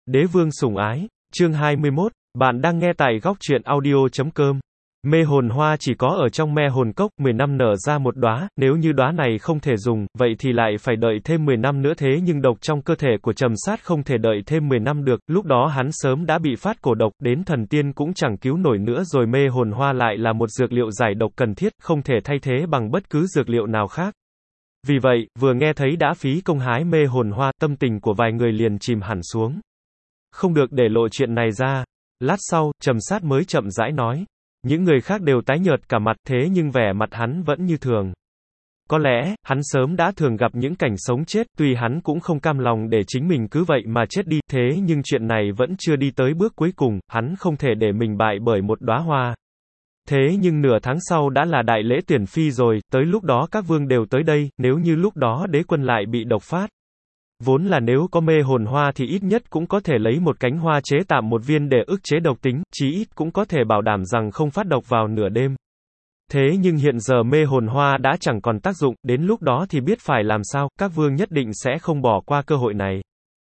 Đế vương sủng ái, chương 21, bạn đang nghe tại góc truyện audio.com. Mê hồn hoa chỉ có ở trong me hồn cốc, 10 năm nở ra một đóa, nếu như đóa này không thể dùng, vậy thì lại phải đợi thêm 10 năm nữa thế nhưng độc trong cơ thể của Trầm Sát không thể đợi thêm 10 năm được, lúc đó hắn sớm đã bị phát cổ độc, đến thần tiên cũng chẳng cứu nổi nữa rồi mê hồn hoa lại là một dược liệu giải độc cần thiết, không thể thay thế bằng bất cứ dược liệu nào khác. Vì vậy, vừa nghe thấy đã phí công hái mê hồn hoa, tâm tình của vài người liền chìm hẳn xuống. Không được để lộ chuyện này ra. Lát sau, Trầm Sát mới chậm rãi nói. Những người khác đều tái nhợt cả mặt thế nhưng vẻ mặt hắn vẫn như thường. Có lẽ, hắn sớm đã thường gặp những cảnh sống chết, tuy hắn cũng không cam lòng để chính mình cứ vậy mà chết đi, thế nhưng chuyện này vẫn chưa đi tới bước cuối cùng, hắn không thể để mình bại bởi một đóa hoa. Thế nhưng nửa tháng sau đã là đại lễ tuyển phi rồi, tới lúc đó các vương đều tới đây, nếu như lúc đó đế quân lại bị độc phát. Vốn là nếu có mê hồn hoa thì ít nhất cũng có thể lấy một cánh hoa chế tạm một viên để ức chế độc tính, chí ít cũng có thể bảo đảm rằng không phát độc vào nửa đêm. Thế nhưng hiện giờ mê hồn hoa đã chẳng còn tác dụng, đến lúc đó thì biết phải làm sao, các vương nhất định sẽ không bỏ qua cơ hội này.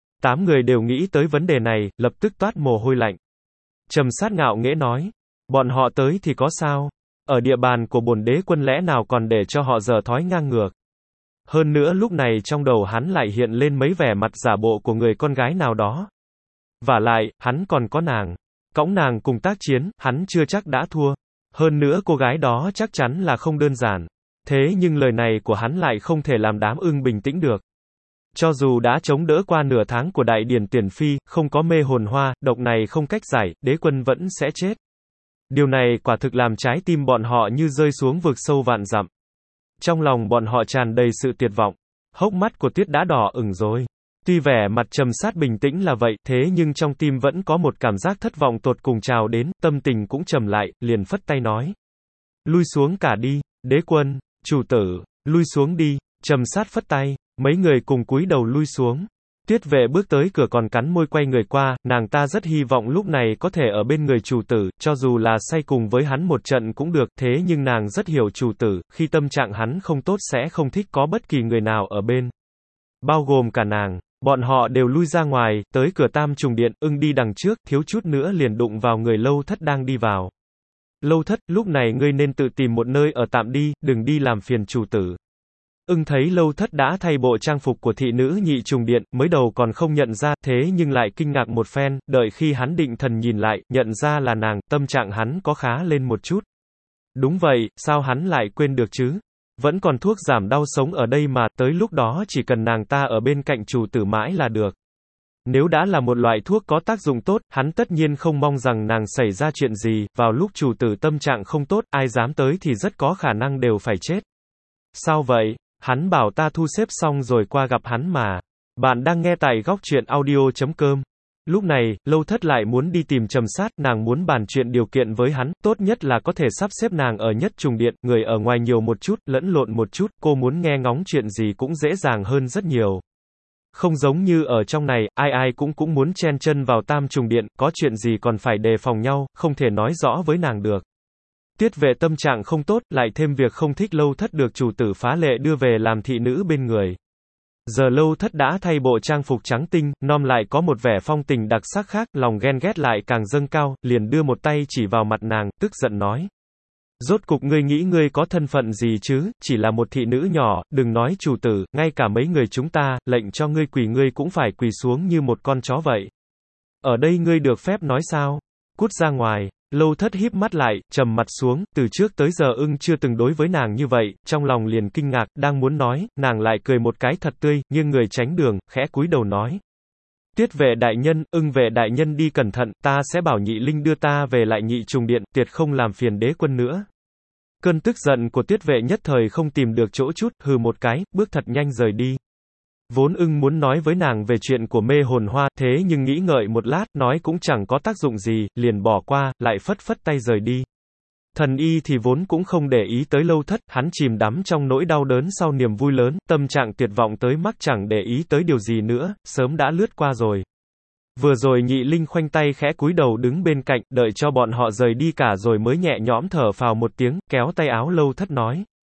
8 người đều nghĩ tới vấn đề này, lập tức toát mồ hôi lạnh. Trầm Sát ngạo nghễ nói, bọn họ tới thì có sao? Ở địa bàn của bổn đế quân lẽ nào còn để cho họ dở thói ngang ngược? Hơn nữa lúc này trong đầu hắn lại hiện lên mấy vẻ mặt giả bộ của người con gái nào đó. Vả lại, hắn còn có nàng. Cõng nàng cùng tác chiến, hắn chưa chắc đã thua. Hơn nữa cô gái đó chắc chắn là không đơn giản. Thế nhưng lời này của hắn lại không thể làm đám ưng bình tĩnh được. Cho dù đã chống đỡ qua nửa tháng của đại điển tuyển phi, không có mê hồn hoa, độc này không cách giải, đế quân vẫn sẽ chết. Điều này quả thực làm trái tim bọn họ như rơi xuống vực sâu vạn dặm. Trong lòng bọn họ tràn đầy sự tuyệt vọng. Hốc mắt của Tuyết đã đỏ ửng rồi. Tuy vẻ mặt Trầm Sát bình tĩnh là vậy, thế nhưng trong tim vẫn có một cảm giác thất vọng tột cùng trào đến, tâm tình cũng trầm lại, liền phất tay nói. Lui xuống cả đi, đế quân, chủ tử, lui xuống đi. Trầm Sát phất tay, mấy người cùng cúi đầu lui xuống. Tuyết Vệ bước tới cửa còn cắn môi quay người qua, nàng ta rất hy vọng lúc này có thể ở bên người chủ tử, cho dù là say cùng với hắn một trận cũng được, thế nhưng nàng rất hiểu chủ tử, khi tâm trạng hắn không tốt sẽ không thích có bất kỳ người nào ở bên. Bao gồm cả nàng, bọn họ đều lui ra ngoài, tới cửa Tam Trùng Điện, ưng đi đằng trước, thiếu chút nữa liền đụng vào người Lâu Thất đang đi vào. Lâu Thất, lúc này ngươi nên tự tìm một nơi ở tạm đi, đừng đi làm phiền chủ tử. Ưng thấy Lâu Thất đã thay bộ trang phục của thị nữ Nhị Trùng Điện, mới đầu còn không nhận ra, thế nhưng lại kinh ngạc một phen, đợi khi hắn định thần nhìn lại, nhận ra là nàng, tâm trạng hắn có khá lên một chút. Đúng vậy, sao hắn lại quên được chứ? Vẫn còn thuốc giảm đau sống ở đây mà, tới lúc đó chỉ cần nàng ta ở bên cạnh chủ tử mãi là được. Nếu đã là một loại thuốc có tác dụng tốt, hắn tất nhiên không mong rằng nàng xảy ra chuyện gì, vào lúc chủ tử tâm trạng không tốt, ai dám tới thì rất có khả năng đều phải chết. Sao vậy? Hắn bảo ta thu xếp xong rồi qua gặp hắn mà. Bạn đang nghe tại góc truyện audio.com. Lúc này, Lâu Thất lại muốn đi tìm Trầm Sát, nàng muốn bàn chuyện điều kiện với hắn, tốt nhất là có thể sắp xếp nàng ở Nhất Trùng Điện, người ở ngoài nhiều một chút, lẫn lộn một chút, cô muốn nghe ngóng chuyện gì cũng dễ dàng hơn rất nhiều. Không giống như ở trong này, ai ai cũng muốn chen chân vào Tam Trùng Điện, có chuyện gì còn phải đề phòng nhau, không thể nói rõ với nàng được. Tuyết Vệ tâm trạng không tốt, lại thêm việc không thích Lâu Thất được chủ tử phá lệ đưa về làm thị nữ bên người. Giờ Lâu Thất đã thay bộ trang phục trắng tinh, nom lại có một vẻ phong tình đặc sắc khác, lòng ghen ghét lại càng dâng cao, liền đưa một tay chỉ vào mặt nàng, tức giận nói. Rốt cục ngươi nghĩ ngươi có thân phận gì chứ, chỉ là một thị nữ nhỏ, đừng nói chủ tử, ngay cả mấy người chúng ta, lệnh cho ngươi quỳ ngươi cũng phải quỳ xuống như một con chó vậy. Ở đây ngươi được phép nói sao? Cút ra ngoài. Lâu Thất híp mắt lại, trầm mặt xuống, từ trước tới giờ ưng chưa từng đối với nàng như vậy, trong lòng liền kinh ngạc, đang muốn nói, nàng lại cười một cái thật tươi, nhưng người tránh đường, khẽ cúi đầu nói. Tuyết Vệ đại nhân, Ưng Vệ đại nhân đi cẩn thận, ta sẽ bảo Nhị Linh đưa ta về lại Nhị Trùng Điện, tuyệt không làm phiền đế quân nữa. Cơn tức giận của Tuyết Vệ nhất thời không tìm được chỗ chút, hừ một cái, bước thật nhanh rời đi. Vốn Ưng muốn nói với nàng về chuyện của mê hồn hoa, thế nhưng nghĩ ngợi một lát, nói cũng chẳng có tác dụng gì, liền bỏ qua, lại phất phất tay rời đi. Thần y thì vốn cũng không để ý tới Lâu Thất, hắn chìm đắm trong nỗi đau đớn sau niềm vui lớn, tâm trạng tuyệt vọng tới mức chẳng để ý tới điều gì nữa, sớm đã lướt qua rồi. Vừa rồi Nhị Linh khoanh tay khẽ cúi đầu đứng bên cạnh, đợi cho bọn họ rời đi cả rồi mới nhẹ nhõm thở phào một tiếng, kéo tay áo Lâu Thất nói.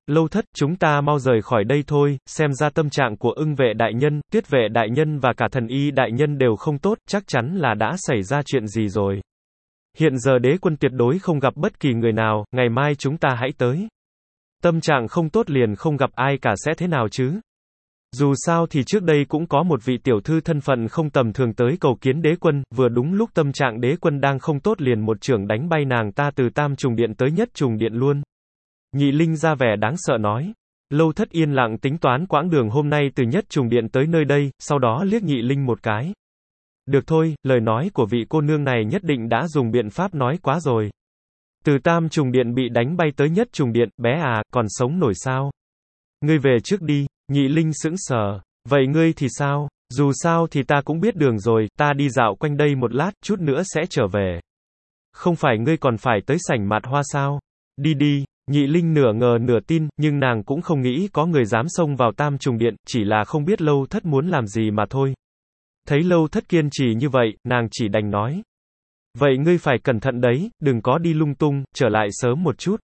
Lâu Thất, chúng ta mau rời khỏi đây thôi, xem ra tâm trạng của Ưng vệ đại nhân, Tuyết vệ đại nhân và cả Thần y đại nhân đều không tốt, chắc chắn là đã xảy ra chuyện gì rồi. Hiện giờ đế quân tuyệt đối không gặp bất kỳ người nào, ngày mai chúng ta hãy tới. Tâm trạng không tốt liền không gặp ai cả sẽ thế nào chứ? Dù sao thì trước đây cũng có một vị tiểu thư thân phận không tầm thường tới cầu kiến đế quân, vừa đúng lúc tâm trạng đế quân đang không tốt liền một chưởng đánh bay nàng ta từ tam trùng điện tới nhất trùng điện luôn. Nhị Linh ra vẻ đáng sợ nói. Lâu Thất yên lặng tính toán quãng đường hôm nay từ nhất trùng điện tới nơi đây, sau đó liếc Nhị Linh một cái. Được thôi, lời nói của vị cô nương này nhất định đã dùng biện pháp nói quá rồi. Từ tam trùng điện bị đánh bay tới nhất trùng điện, bé à, còn sống nổi sao? Ngươi về trước đi. Nhị Linh sững sờ. Vậy ngươi thì sao? Dù sao thì ta cũng biết đường rồi, ta đi dạo quanh đây một lát, chút nữa sẽ trở về. Không phải ngươi còn phải tới sảnh Mạt Hoa sao? Đi đi. Nhị Linh nửa ngờ nửa tin, nhưng nàng cũng không nghĩ có người dám xông vào tam trùng điện, chỉ là không biết Lâu Thất muốn làm gì mà thôi. Thấy Lâu Thất kiên trì như vậy, nàng chỉ đành nói. Vậy ngươi phải cẩn thận đấy, đừng có đi lung tung, trở lại sớm một chút.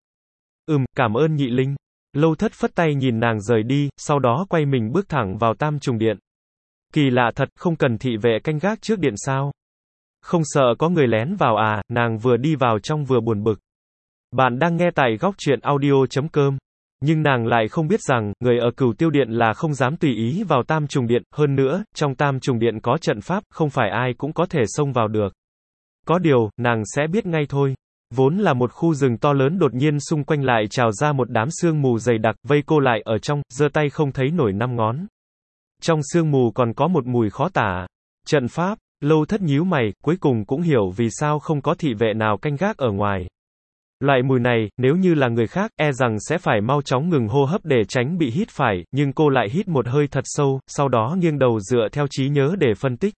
Cảm ơn Nhị Linh. Lâu Thất phất tay nhìn nàng rời đi, sau đó quay mình bước thẳng vào tam trùng điện. Kỳ lạ thật, không cần thị vệ canh gác trước điện sao? Không sợ có người lén vào à? Nàng vừa đi vào trong vừa buồn bực. Bạn đang nghe tại góc truyện audio.com. Nhưng nàng lại không biết rằng, người ở Cửu Tiêu Điện là không dám tùy ý vào tam trùng điện, hơn nữa, trong tam trùng điện có trận pháp, không phải ai cũng có thể xông vào được. Có điều, nàng sẽ biết ngay thôi. Vốn là một khu rừng to lớn đột nhiên xung quanh lại trào ra một đám sương mù dày đặc, vây cô lại ở trong, giơ tay không thấy nổi năm ngón. Trong sương mù còn có một mùi khó tả. Trận pháp, Lâu Thất nhíu mày, cuối cùng cũng hiểu vì sao không có thị vệ nào canh gác ở ngoài. Loại mùi này, nếu như là người khác, e rằng sẽ phải mau chóng ngừng hô hấp để tránh bị hít phải, nhưng cô lại hít một hơi thật sâu, sau đó nghiêng đầu dựa theo trí nhớ để phân tích.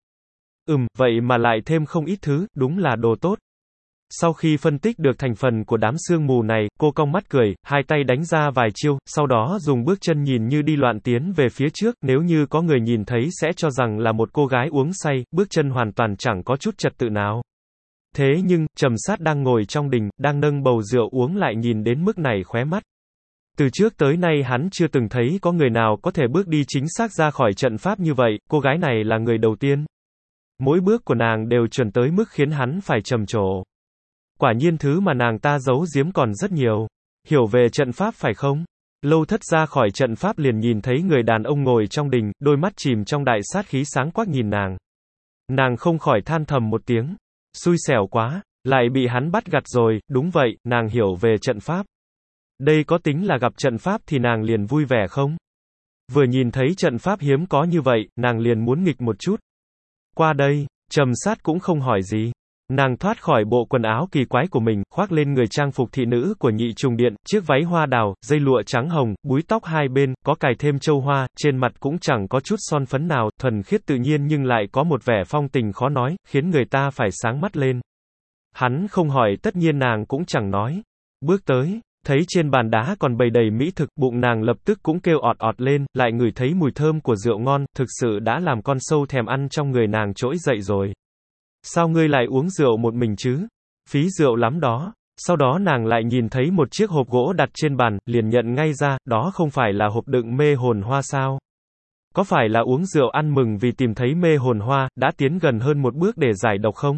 Vậy mà lại thêm không ít thứ, đúng là đồ tốt. Sau khi phân tích được thành phần của đám sương mù này, cô cong mắt cười, hai tay đánh ra vài chiêu, sau đó dùng bước chân nhìn như đi loạn tiến về phía trước, nếu như có người nhìn thấy sẽ cho rằng là một cô gái uống say, bước chân hoàn toàn chẳng có chút trật tự nào. Thế nhưng, Trầm Sát đang ngồi trong đình, đang nâng bầu rượu uống lại nhìn đến mức này khóe mắt. Từ trước tới nay hắn chưa từng thấy có người nào có thể bước đi chính xác ra khỏi trận pháp như vậy, cô gái này là người đầu tiên. Mỗi bước của nàng đều chuẩn tới mức khiến hắn phải trầm trồ. Quả nhiên thứ mà nàng ta giấu giếm còn rất nhiều. Hiểu về trận pháp phải không? Lâu Thất ra khỏi trận pháp liền nhìn thấy người đàn ông ngồi trong đình, đôi mắt chìm trong đại sát khí sáng quắc nhìn nàng. Nàng không khỏi than thầm một tiếng. Xui xẻo quá, lại bị hắn bắt gặt rồi, đúng vậy, nàng hiểu về trận pháp. Đây có tính là gặp trận pháp thì nàng liền vui vẻ không? Vừa nhìn thấy trận pháp hiếm có như vậy, nàng liền muốn nghịch một chút. Qua đây, Trầm Sát cũng không hỏi gì. Nàng thoát khỏi bộ quần áo kỳ quái của mình, khoác lên người trang phục thị nữ của Nhị Trùng Điện, chiếc váy hoa đào, dây lụa trắng hồng, búi tóc hai bên, có cài thêm châu hoa, trên mặt cũng chẳng có chút son phấn nào, thuần khiết tự nhiên nhưng lại có một vẻ phong tình khó nói, khiến người ta phải sáng mắt lên. Hắn không hỏi tất nhiên nàng cũng chẳng nói. Bước tới, thấy trên bàn đá còn bày đầy mỹ thực, bụng nàng lập tức cũng kêu ọt ọt lên, lại ngửi thấy mùi thơm của rượu ngon, thực sự đã làm con sâu thèm ăn trong người nàng trỗi dậy rồi. Sao ngươi lại uống rượu một mình chứ? Phí rượu lắm đó. Sau đó nàng lại nhìn thấy một chiếc hộp gỗ đặt trên bàn, liền nhận ngay ra, đó không phải là hộp đựng mê hồn hoa sao? Có phải là uống rượu ăn mừng vì tìm thấy mê hồn hoa, đã tiến gần hơn một bước để giải độc không?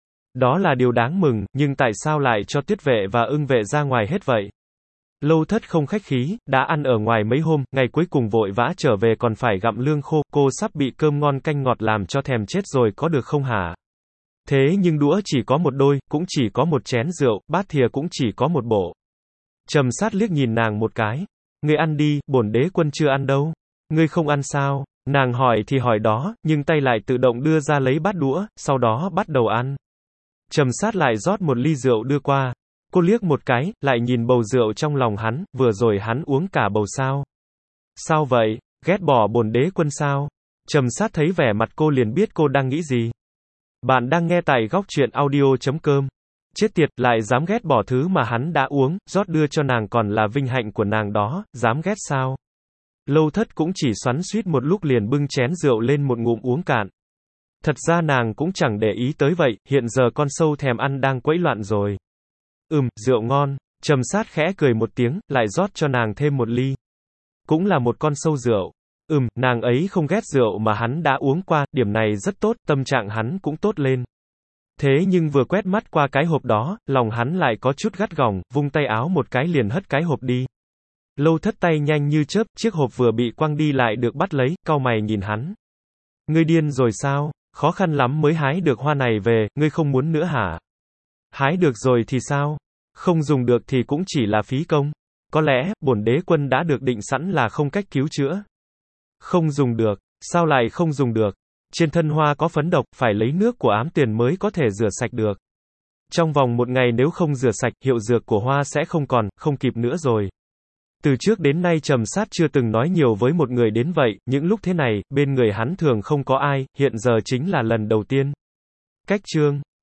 Đó là điều đáng mừng, nhưng tại sao lại cho Tuyết vệ và Ưng vệ ra ngoài hết vậy? Lâu Thất không khách khí, đã ăn ở ngoài mấy hôm, ngày cuối cùng vội vã trở về còn phải gặm lương khô, cô sắp bị cơm ngon canh ngọt làm cho thèm chết rồi có được không hả? Thế nhưng đũa chỉ có một đôi, cũng chỉ có một chén rượu, bát thìa cũng chỉ có một bộ. Trầm Sát liếc nhìn nàng một cái. Ngươi ăn đi, bổn đế quân chưa ăn đâu. Ngươi không ăn sao? Nàng hỏi thì hỏi đó, nhưng tay lại tự động đưa ra lấy bát đũa, sau đó bắt đầu ăn. Trầm Sát lại rót một ly rượu đưa qua. Cô liếc một cái, lại nhìn bầu rượu trong lòng hắn, vừa rồi hắn uống cả bầu sao? Sao vậy? Ghét bỏ bổn đế quân sao? Trầm Sát thấy vẻ mặt cô liền biết cô đang nghĩ gì. Bạn đang nghe tại góc truyện audio.com. Chết tiệt, lại dám ghét bỏ thứ mà hắn đã uống, rót đưa cho nàng còn là vinh hạnh của nàng đó, dám ghét sao? Lâu Thất cũng chỉ xoắn xuýt một lúc liền bưng chén rượu lên một ngụm uống cạn. Thật ra nàng cũng chẳng để ý tới vậy, hiện giờ con sâu thèm ăn đang quẫy loạn rồi. Rượu ngon. Trầm Sát khẽ cười một tiếng, lại rót cho nàng thêm một ly. Cũng là một con sâu rượu. Nàng ấy không ghét rượu mà hắn đã uống qua, điểm này rất tốt, tâm trạng hắn cũng tốt lên. Thế nhưng vừa quét mắt qua cái hộp đó, lòng hắn lại có chút gắt gỏng, vung tay áo một cái liền hất cái hộp đi. Lâu Thất tay nhanh như chớp, chiếc hộp vừa bị quăng đi lại được bắt lấy, cau mày nhìn hắn. Ngươi điên rồi sao? Khó khăn lắm mới hái được hoa này về, ngươi không muốn nữa hả? Hái được rồi thì sao? Không dùng được thì cũng chỉ là phí công. Có lẽ, bổn đế quân đã được định sẵn là không cách cứu chữa. Không dùng được, sao lại không dùng được? Trên thân hoa có phấn độc, phải lấy nước của ám tuyền mới có thể rửa sạch được. Trong vòng một ngày nếu không rửa sạch, hiệu dược của hoa sẽ không còn, không kịp nữa rồi. Từ trước đến nay Trầm Sát chưa từng nói nhiều với một người đến vậy, những lúc thế này, bên người hắn thường không có ai, hiện giờ chính là lần đầu tiên. Cách chương